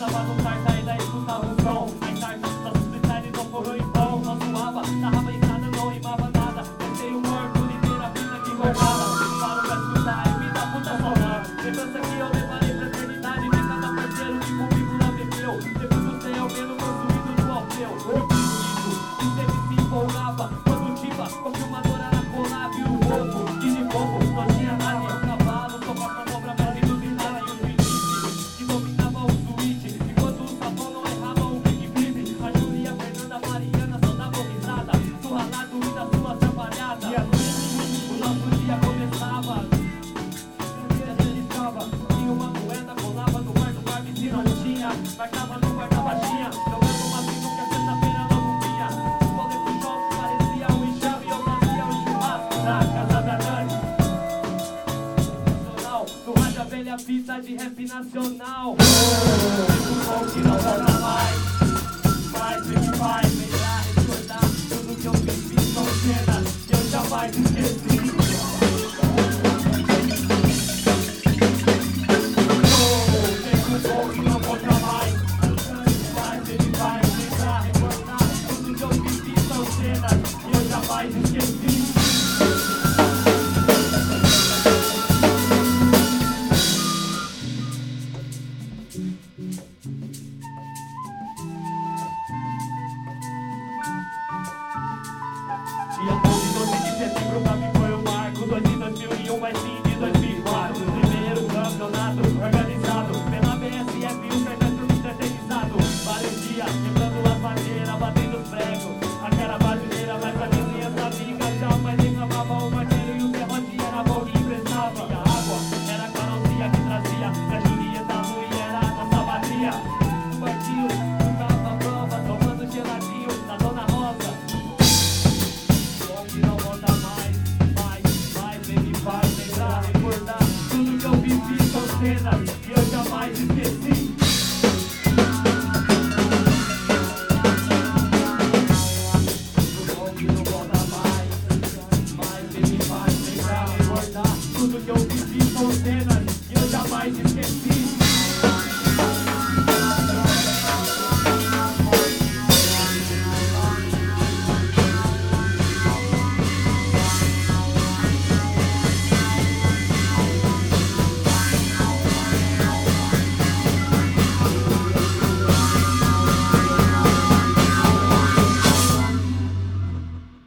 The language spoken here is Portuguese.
Passava no carta, ainda escutava o som. As cartas da substyle não foram em vão. Não suava, narrava em nada, não rimava nada. Pensei o morto, liguei na vida que guardava. Paro pra escutar, e me dá puta saudade. Lembrança que eu levarei pra eternidade. De cada parceiro que comigo lá bebeu. Segundo tem alguém no construído no Alfeu. Eu fiz isso, e sempre se empolgava. Quando tiba, com filmadora na collab. E o povo, e de povo, não tinha nada. E o cavalo, só pra manobra mais iluminada. E o Felipe, que dominava o switch. Enquanto o Sapão não errava o kickflip. A Júlia, a Fernanda, a Mariana só davam risada. Do ralado e da sua atrapalhada. E assim, o nosso dia começava. E a gente estava, tinha uma moeda, colava no quarto, Barbie se não tinha. Marcava no guarda-baixinha, jogando uma sinuca que a sexta-feira não vinha. O rolê pro shopping parecia um enxame. E eu fazia um churrasco na casa da Dani. Nacional, no rádio a velha fita de rap nacional. Mesmo som que não volta mais. Mas vem que vai, vem lá recordar tudo que eu fiz com cenas que eu jamais